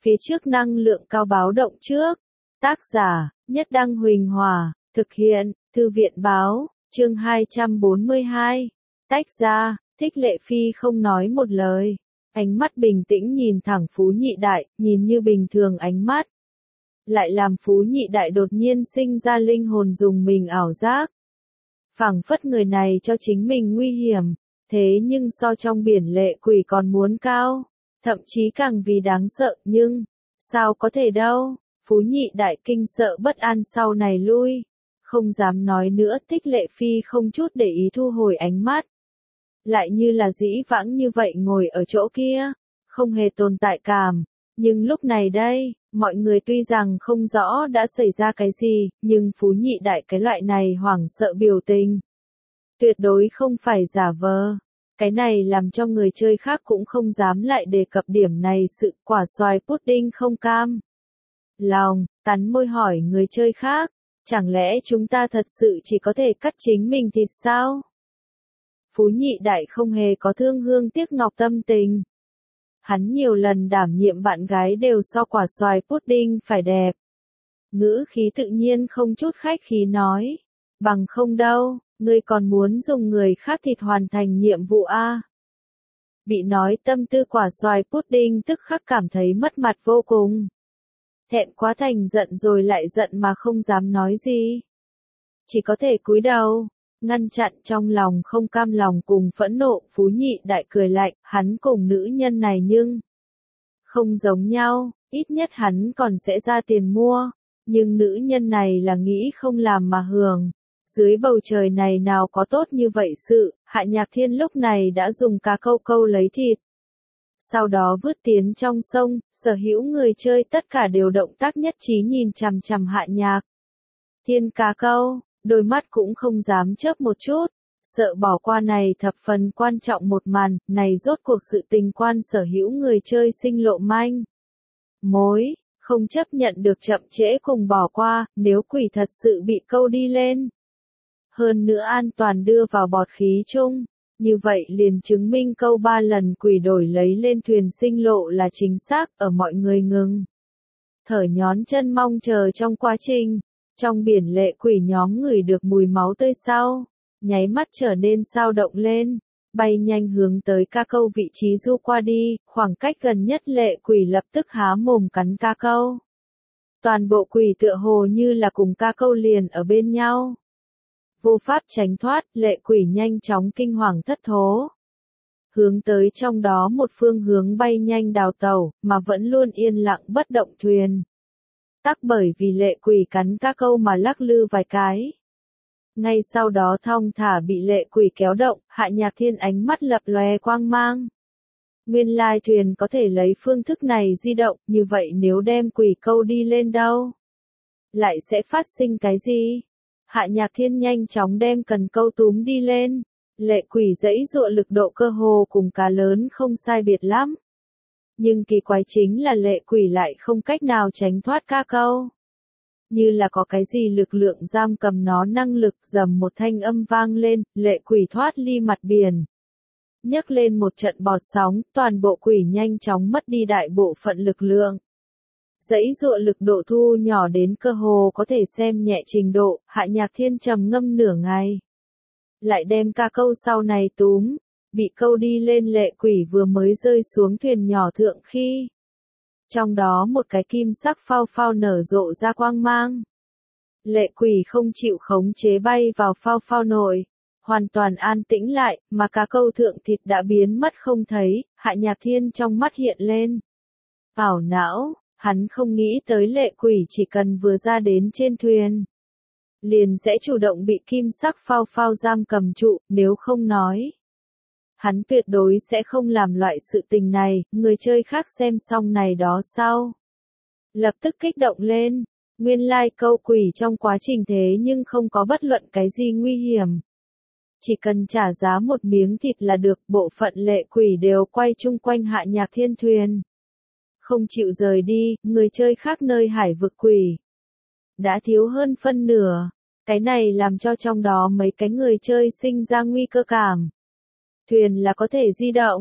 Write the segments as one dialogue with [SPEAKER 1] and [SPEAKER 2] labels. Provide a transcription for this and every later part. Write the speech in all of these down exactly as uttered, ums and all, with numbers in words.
[SPEAKER 1] phía trước năng lượng cao báo động trước. Tác giả, Nhất Đăng Huỳnh Hòa, thực hiện, Thư viện Báo, chương hai trăm bốn mươi hai. Tách ra, Thích Lệ Phi không nói một lời. Ánh mắt bình tĩnh nhìn thẳng Phú Nhị Đại, nhìn như bình thường ánh mắt. Lại làm Phú Nhị Đại đột nhiên sinh ra linh hồn dùng mình ảo giác. Phảng phất người này cho chính mình nguy hiểm, thế nhưng so trong biển lệ quỷ còn muốn cao, thậm chí càng vì đáng sợ, nhưng, sao có thể đâu, Phú Nhị Đại kinh sợ bất an sau này lui, không dám nói nữa. Thích Lệ Phi không chút để ý thu hồi ánh mắt. Lại như là dĩ vãng như vậy ngồi ở chỗ kia, không hề tồn tại cảm, nhưng lúc này đây, mọi người tuy rằng không rõ đã xảy ra cái gì, nhưng Phú Nhị Đại cái loại này hoảng sợ biểu tình. Tuyệt đối không phải giả vờ. Cái này làm cho người chơi khác cũng không dám lại đề cập điểm này. Sự quả xoài pudding không cam lòng, cắn môi hỏi người chơi khác, chẳng lẽ chúng ta thật sự chỉ có thể cắt chính mình thịt sao? Phú Nhị Đại không hề có thương hương tiếc ngọc tâm tình. Hắn nhiều lần đảm nhiệm bạn gái đều so quả xoài pudding phải đẹp. Ngữ khí tự nhiên không chút khách khí nói, bằng không đâu, ngươi còn muốn dùng người khác thịt hoàn thành nhiệm vụ a? Bị nói tâm tư quả xoài pudding tức khắc cảm thấy mất mặt vô cùng. Thẹn quá thành giận rồi lại giận mà không dám nói gì. Chỉ có thể cúi đầu, ngăn chặn trong lòng không cam lòng cùng phẫn nộ. Phú Nhị Đại cười lạnh, hắn cùng nữ nhân này nhưng không giống nhau, ít nhất hắn còn sẽ ra tiền mua, nhưng nữ nhân này là nghĩ không làm mà hưởng. Dưới bầu trời này nào có tốt như vậy sự. Hạ Nhạc Thiên lúc này đã dùng cá câu câu lấy thịt, sau đó vứt tiến trong sông. Sở hữu người chơi tất cả đều động tác nhất trí nhìn chằm chằm Hạ Nhạc Thiên cá câu, đôi mắt cũng không dám chớp một chút, sợ bỏ qua này thập phần quan trọng một màn. Này rốt cuộc sự tình quan sở hữu người chơi sinh lộ manh mối, không chấp nhận được chậm trễ cùng bỏ qua. Nếu quỷ thật sự bị câu đi lên, hơn nữa an toàn đưa vào bọt khí chung, như vậy liền chứng minh câu ba lần quỷ đổi lấy lên thuyền sinh lộ là chính xác. Ở mọi người ngừng thở nhón chân mong chờ trong quá trình, trong biển lệ quỷ nhóm ngửi được mùi máu tươi sau, nháy mắt trở nên sao động lên, bay nhanh hướng tới cá câu vị trí du qua đi. Khoảng cách gần nhất lệ quỷ lập tức há mồm cắn cá câu. Toàn bộ quỷ tựa hồ như là cùng cá câu liền ở bên nhau, vô pháp tránh thoát. Lệ quỷ nhanh chóng kinh hoàng thất thố, hướng tới trong đó một phương hướng bay nhanh đào tẩu, mà vẫn luôn yên lặng bất động thuyền tắc bởi vì lệ quỷ cắn cá câu mà lắc lư vài cái. Ngay sau đó thong thả bị lệ quỷ kéo động. Hạ Nhạc Thiên ánh mắt lập lòe quang mang. Nguyên lai thuyền có thể lấy phương thức này di động, như vậy nếu đem quỷ câu đi lên đâu, lại sẽ phát sinh cái gì? Hạ Nhạc Thiên nhanh chóng đem cần câu túm đi lên. Lệ quỷ giãy giụa lực độ cơ hồ cùng cá lớn không sai biệt lắm. Nhưng kỳ quái chính là lệ quỷ lại không cách nào tránh thoát cá câu. Như là có cái gì lực lượng giam cầm nó năng lực. Rầm một thanh âm vang lên, lệ quỷ thoát ly mặt biển, nhấc lên một trận bọt sóng. Toàn bộ quỷ nhanh chóng mất đi đại bộ phận lực lượng, giãy giụa lực độ thu nhỏ đến cơ hồ có thể xem nhẹ trình độ. Hạ Nhạc Thiên trầm ngâm nửa ngày, lại đem cá câu sau này túm. Bị câu đi lên lệ quỷ vừa mới rơi xuống thuyền nhỏ thượng khi, trong đó một cái kim sắc phao phao nở rộ ra quang mang. Lệ quỷ không chịu khống chế bay vào phao phao nội, hoàn toàn an tĩnh lại, mà cá câu thượng thịt đã biến mất không thấy. Hạ Nhạc Thiên trong mắt hiện lên ảo não. Hắn không nghĩ tới lệ quỷ chỉ cần vừa ra đến trên thuyền, liền sẽ chủ động bị kim sắc phao phao giam cầm trụ. Nếu không nói, hắn tuyệt đối sẽ không làm loại sự tình này. Người chơi khác xem xong này đó sau, lập tức kích động lên. Nguyên lai câu quỷ trong quá trình thế nhưng không có bất luận cái gì nguy hiểm. Chỉ cần trả giá một miếng thịt là được. Bộ phận lệ quỷ đều quay chung quanh Hạ Nhạc Thiên thuyền, không chịu rời đi. Người chơi khác nơi hải vực quỷ đã thiếu hơn phân nửa. Cái này làm cho trong đó mấy cái người chơi sinh ra nguy cơ cảm. Thuyền là có thể di động,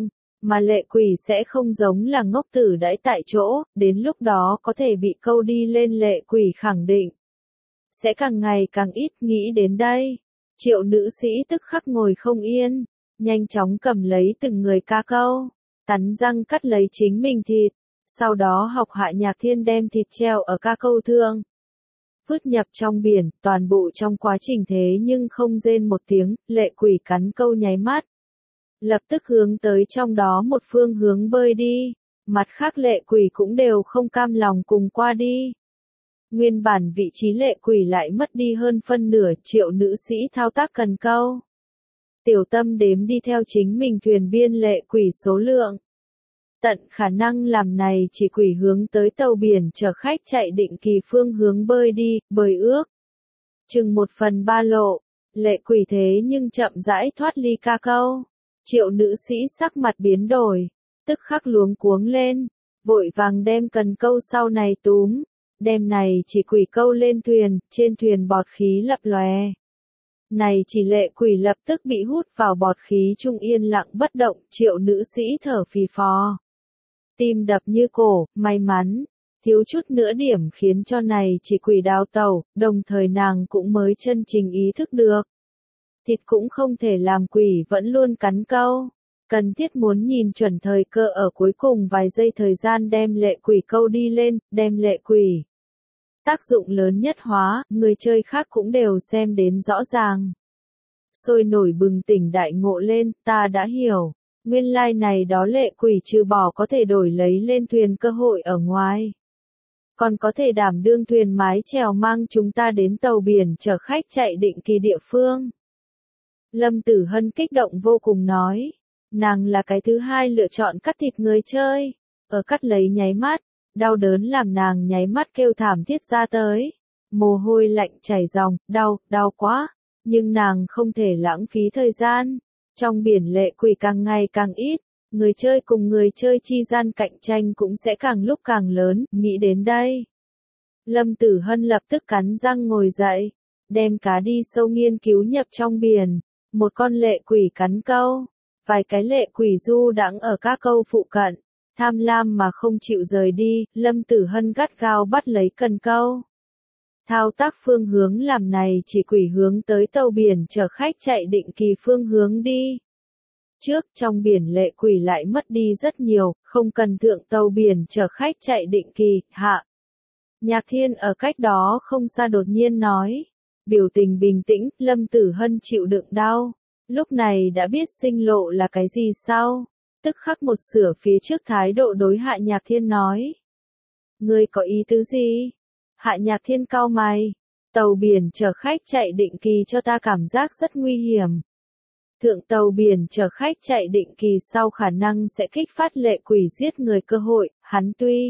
[SPEAKER 1] mà lệ quỷ sẽ không giống là ngốc tử đãi tại chỗ, đến lúc đó có thể bị câu đi lên lệ quỷ khẳng định. Sẽ càng ngày càng ít, nghĩ đến đây. Triệu nữ sĩ tức khắc ngồi không yên, nhanh chóng cầm lấy từng người ca câu, cắn răng cắt lấy chính mình thịt, sau đó học Hạ Nhạc Thiên đem thịt treo ở ca câu thương. Vứt nhập trong biển, toàn bộ trong quá trình thế nhưng không rên một tiếng, lệ quỷ cắn câu nháy mắt. Lập tức hướng tới trong đó một phương hướng bơi đi, mặt khác lệ quỷ cũng đều không cam lòng cùng qua đi. Nguyên bản vị trí lệ quỷ lại mất đi hơn phân nửa, Triệu nữ sĩ thao tác cần câu. Tiểu Tâm đếm đi theo chính mình thuyền biên lệ quỷ số lượng. Tận khả năng làm này chỉ quỷ hướng tới tàu biển chở khách chạy định kỳ phương hướng bơi đi, bơi ước. Chừng một phần ba lộ, lệ quỷ thế nhưng chậm rãi thoát ly ca câu. Triệu nữ sĩ sắc mặt biến đổi, tức khắc luống cuống lên, vội vàng đem cần câu sau này túm, đem này chỉ quỷ câu lên thuyền, trên thuyền bọt khí lập lòe. Này chỉ lệ quỷ lập tức bị hút vào bọt khí trung yên lặng bất động, triệu nữ sĩ thở phì phò. Tim đập như cổ, may mắn, thiếu chút nữa điểm khiến cho này chỉ quỷ đào tẩu, đồng thời nàng cũng mới chân chính ý thức được. Thịt cũng không thể làm quỷ vẫn luôn cắn câu, cần thiết muốn nhìn chuẩn thời cơ ở cuối cùng vài giây thời gian đem lệ quỷ câu đi lên, đem lệ quỷ. Tác dụng lớn nhất hóa, người chơi khác cũng đều xem đến rõ ràng. Sôi nổi bừng tỉnh đại ngộ lên, ta đã hiểu. Nguyên lai like này đó lệ quỷ trừ bỏ có thể đổi lấy lên thuyền cơ hội ở ngoài. Còn có thể đảm đương thuyền mái chèo mang chúng ta đến tàu biển chở khách chạy định kỳ địa phương. Lâm Tử Hân kích động vô cùng nói. Nàng là cái thứ hai lựa chọn cắt thịt người chơi. Ở cắt lấy nháy mắt, đau đớn làm nàng nháy mắt kêu thảm thiết ra tới. Mồ hôi lạnh chảy ròng, đau, đau quá. Nhưng nàng không thể lãng phí thời gian. Trong biển lệ quỷ càng ngày càng ít, người chơi cùng người chơi chi gian cạnh tranh cũng sẽ càng lúc càng lớn, nghĩ đến đây. Lâm Tử Hân lập tức cắn răng ngồi dậy, đem cá đi sâu nghiên cứu nhập trong biển, một con lệ quỷ cắn câu, vài cái lệ quỷ du đãng ở các câu phụ cận, tham lam mà không chịu rời đi, Lâm Tử Hân gắt gao bắt lấy cần câu. Thao tác phương hướng làm này chỉ quỷ hướng tới tàu biển chở khách chạy định kỳ phương hướng đi. Trước trong biển lệ quỷ lại mất đi rất nhiều, không cần thượng tàu biển chở khách chạy định kỳ, hạ. Nhạc Thiên ở cách đó không xa đột nhiên nói. Biểu tình bình tĩnh, Lâm Tử Hân chịu đựng đau. Lúc này đã biết sinh lộ là cái gì sao? Tức khắc một sửa phía trước thái độ đối Hạ Nhạc Thiên nói. Ngươi có ý tứ gì? Hạ Nhạc Thiên cau mày, tàu biển chở khách chạy định kỳ cho ta cảm giác rất nguy hiểm. Thượng tàu biển chở khách chạy định kỳ sau khả năng sẽ kích phát lệ quỷ giết người cơ hội, hắn tuy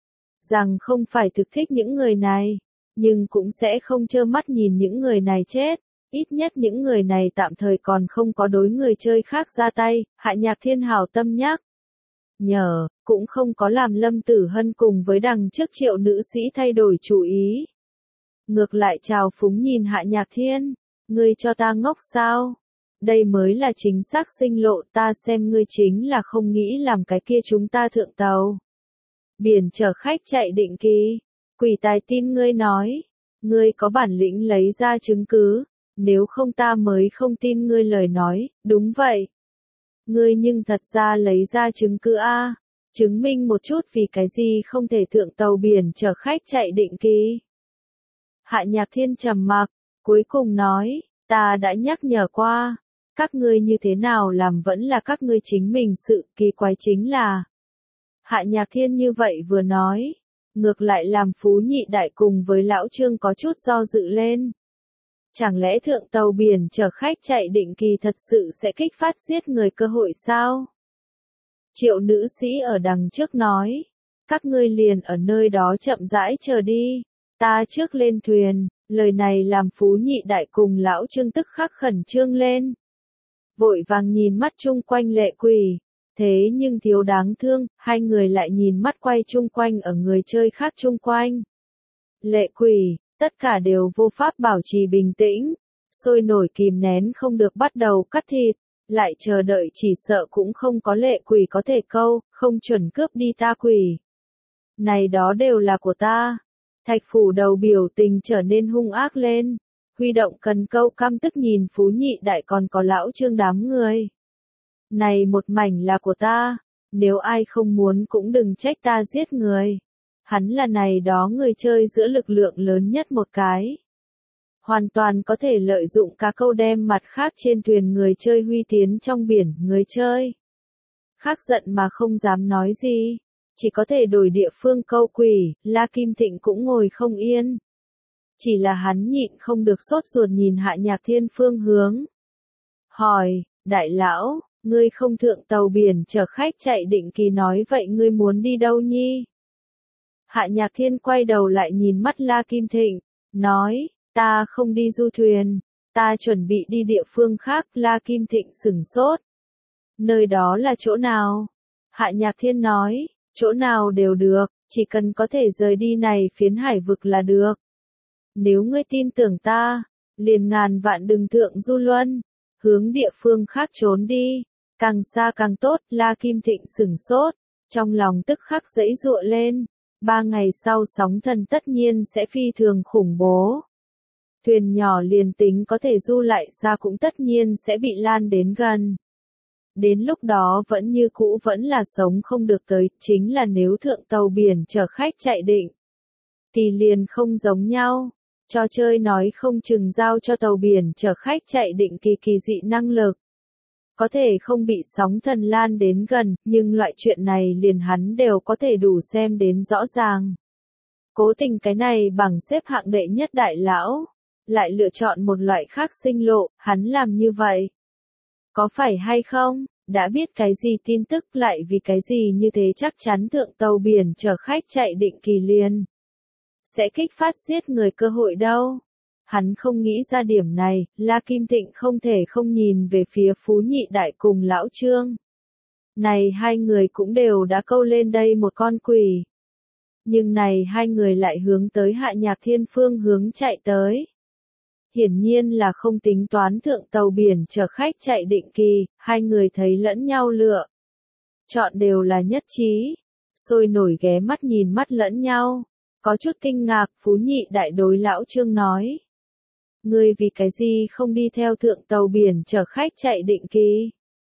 [SPEAKER 1] rằng không phải thực thích những người này, nhưng cũng sẽ không trơ mắt nhìn những người này chết, ít nhất những người này tạm thời còn không có đối người chơi khác ra tay, Hạ Nhạc Thiên hảo tâm nhắc. Nhờ, cũng không có làm Lâm Tử Hân cùng với đằng trước triệu nữ sĩ thay đổi chủ ý. Ngược lại chào phúng nhìn Hạ Nhạc Thiên, ngươi cho ta ngốc sao? Đây mới là chính xác sinh lộ, ta xem ngươi chính là không nghĩ làm cái kia chúng ta thượng tàu. Biển chở khách chạy định kỳ, quỷ tài tin ngươi nói, ngươi có bản lĩnh lấy ra chứng cứ, nếu không ta mới không tin ngươi lời nói, đúng vậy. Ngươi nhưng thật ra lấy ra chứng cứ A, chứng minh một chút vì cái gì không thể thượng tàu biển chở khách chạy định kỳ. Hạ Nhạc Thiên trầm mặc, cuối cùng nói, ta đã nhắc nhở qua, các ngươi như thế nào làm vẫn là các ngươi chính mình, sự kỳ quái chính là. Hạ Nhạc Thiên như vậy vừa nói, ngược lại làm Phú Nhị Đại cùng với Lão Trương có chút do dự lên. Chẳng lẽ thượng tàu biển chở khách chạy định kỳ thật sự sẽ kích phát giết người cơ hội sao? Triệu nữ sĩ ở đằng trước nói, các ngươi liền ở nơi đó chậm rãi chờ đi, ta trước lên thuyền, lời này làm Phú Nhị Đại cùng Lão Trương tức khắc khẩn trương lên. Vội vàng nhìn mắt chung quanh lệ quỷ, thế nhưng thiếu đáng thương, hai người lại nhìn mắt quay chung quanh ở người chơi khác chung quanh. Lệ quỷ, tất cả đều vô pháp bảo trì bình tĩnh, sôi nổi kìm nén không được bắt đầu cắt thịt, lại chờ đợi chỉ sợ cũng không có lệ quỷ có thể câu, không chuẩn cướp đi ta quỷ. Này đó đều là của ta. Thạch phủ đầu biểu tình trở nên hung ác lên, huy động cần câu căm tức nhìn Phú Nhị Đại còn có lão Trương đám người. Này một mảnh là của ta, nếu ai không muốn cũng đừng trách ta giết người. Hắn là này đó người chơi giữa lực lượng lớn nhất một cái. Hoàn toàn có thể lợi dụng cá câu đem mặt khác trên thuyền người chơi huy tiến trong biển người chơi. Khác giận mà không dám nói gì, chỉ có thể đổi địa phương câu quỷ, La Kim Thịnh cũng ngồi không yên. Chỉ là hắn nhịn không được sốt ruột nhìn Hạ Nhạc Thiên phương hướng. Hỏi, đại lão, ngươi không thượng tàu biển chở khách chạy định kỳ nói vậy ngươi muốn đi đâu nhi? Hạ Nhạc Thiên quay đầu lại nhìn mắt La Kim Thịnh, nói, ta không đi du thuyền, ta chuẩn bị đi địa phương khác. La Kim Thịnh sửng sốt. Nơi đó là chỗ nào? Hạ Nhạc Thiên nói, chỗ nào đều được, chỉ cần có thể rời đi này phiến hải vực là được. Nếu ngươi tin tưởng ta, liền ngàn vạn đừng thượng du luân, hướng địa phương khác trốn đi, càng xa càng tốt. La Kim Thịnh sửng sốt, trong lòng tức khắc dãy giụa lên, ba ngày sau sóng thần tất nhiên sẽ phi thường khủng bố. Thuyền nhỏ liền tính có thể du lại xa cũng tất nhiên sẽ bị lan đến gần. Đến lúc đó vẫn như cũ vẫn là sống không được tới, chính là nếu thượng tàu biển chở khách chạy định, thì liền không giống nhau. Trò chơi nói không chừng giao cho tàu biển chở khách chạy định kỳ kỳ dị năng lực. Có thể không bị sóng thần lan đến gần, nhưng loại chuyện này liền hắn đều có thể đủ xem đến rõ ràng. Cố tình cái này bằng xếp hạng đệ nhất đại lão, lại lựa chọn một loại khác sinh lộ, hắn làm như vậy. Có phải hay không? Đã biết cái gì tin tức lại vì cái gì như thế chắc chắn thượng tàu biển chở khách chạy định kỳ liền sẽ kích phát giết người cơ hội đâu. Hắn không nghĩ ra điểm này, La Kim Thịnh không thể không nhìn về phía Phú Nhị Đại cùng lão Trương. Này hai người cũng đều đã câu lên đây một con quỷ. Nhưng này hai người lại hướng tới Hạ Nhạc Thiên phương hướng chạy tới. Hiển nhiên là không tính toán thượng tàu biển chở khách chạy định kỳ, hai người thấy lẫn nhau lựa. Chọn đều là nhất trí, sôi nổi ghé mắt nhìn mắt lẫn nhau. Có chút kinh ngạc, Phú Nhị Đại đối lão Trương nói. Ngươi vì cái gì không đi theo thượng tàu biển chở khách chạy định kỳ?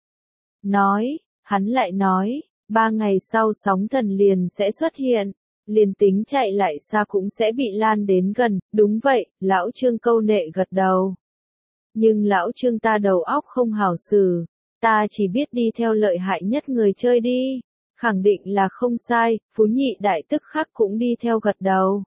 [SPEAKER 1] Nói, hắn lại nói, ba ngày sau sóng thần liền sẽ xuất hiện, liền tính chạy lại xa cũng sẽ bị lan đến gần. Đúng vậy, lão Trương câu nệ gật đầu. Nhưng lão Trương ta đầu óc không hảo xử, ta chỉ biết đi theo lợi hại nhất người chơi đi. Khẳng định là không sai, Phú Nhị Đại tức khắc cũng đi theo gật đầu.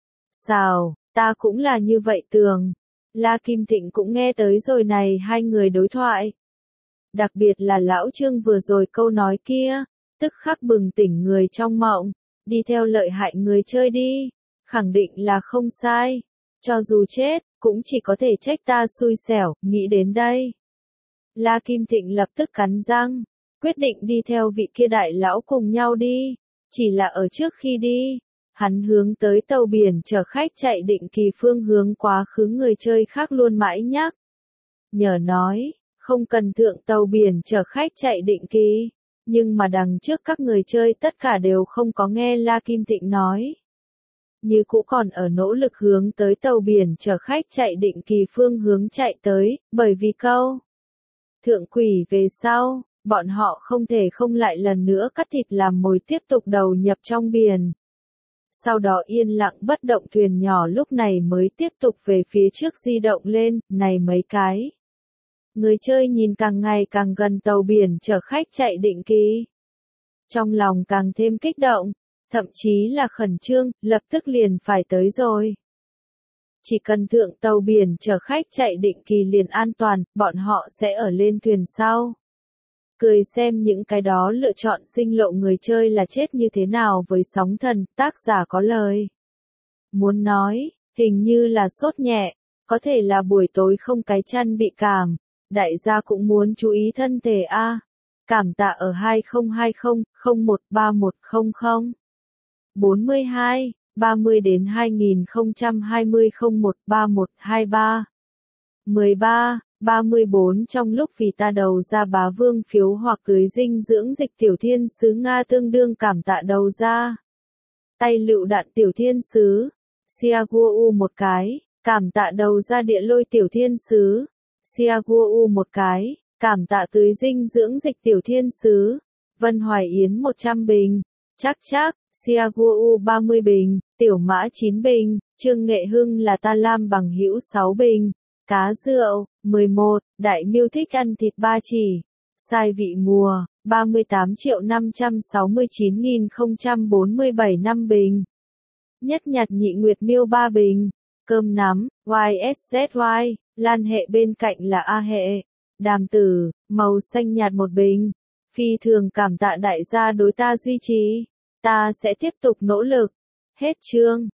[SPEAKER 1] Sao, ta cũng là như vậy tưởng. La Kim Thịnh cũng nghe tới rồi này hai người đối thoại. Đặc biệt là lão Trương vừa rồi câu nói kia, tức khắc bừng tỉnh người trong mộng, đi theo lợi hại người chơi đi, khẳng định là không sai. Cho dù chết, cũng chỉ có thể trách ta xui xẻo, nghĩ đến đây. La Kim Thịnh lập tức cắn răng, quyết định đi theo vị kia đại lão cùng nhau đi, chỉ là ở trước khi đi. Hắn hướng tới tàu biển chở khách chạy định kỳ phương hướng quá khứ người chơi khác luôn mãi nhắc. Nhờ nói, không cần thượng tàu biển chở khách chạy định kỳ, nhưng mà đằng trước các người chơi tất cả đều không có nghe La Kim Thịnh nói. Như cũ còn ở nỗ lực hướng tới tàu biển chở khách chạy định kỳ phương hướng chạy tới, bởi vì câu thượng quỷ về sau, bọn họ không thể không lại lần nữa cắt thịt làm mồi tiếp tục đầu nhập trong biển. Sau đó yên lặng bất động thuyền nhỏ lúc này mới tiếp tục về phía trước di động lên, này mấy cái. Người chơi nhìn càng ngày càng gần tàu biển chở khách chạy định kỳ. Trong lòng càng thêm kích động, thậm chí là khẩn trương, lập tức liền phải tới rồi. Chỉ cần thượng tàu biển chở khách chạy định kỳ liền an toàn, bọn họ sẽ ở lên thuyền sau. Cười xem những cái đó lựa chọn sinh lộ người chơi là chết như thế nào với sóng thần, tác giả có lời. Muốn nói, hình như là sốt nhẹ, có thể là buổi tối không cái chăn bị cảm, đại gia cũng muốn chú ý thân thể a. Cảm tạ ở hai không hai không, không một ba một không không. bốn mươi hai, ba mươi đến hai nghìn không trăm hai mươi không một ba một hai ba. mười ba. ba mươi bốn Trong lúc vì ta đầu ra bá vương phiếu hoặc tưới dinh dưỡng dịch tiểu thiên sứ Nga tương đương cảm tạ đầu ra. Tay lựu đạn tiểu thiên sứ. Siaguo một cái. Cảm tạ đầu ra địa lôi tiểu thiên sứ. Siaguo một cái. Cảm tạ tưới dinh dưỡng dịch tiểu thiên sứ. Vân Hoài Yến một trăm bình. Chắc chắc. Siaguo ba mươi bình. Tiểu Mã chín bình. Trương Nghệ Hưng là ta lam bằng hữu sáu bình. Cá rượu. mười một. Đại Miêu thích ăn thịt ba chỉ. Sai vị mùa. ba mươi tám triệu năm trăm sáu mươi chín nghìn không trăm bốn mươi bảy năm bình. Nhất nhặt nhị nguyệt miêu ba bình. Cơm nắm. Y S Z Y. Lan hệ bên cạnh là A hệ. Đàm tử. Màu xanh nhạt một bình. Phi thường cảm tạ đại gia đối ta duy trì. Ta sẽ tiếp tục nỗ lực. Hết chương.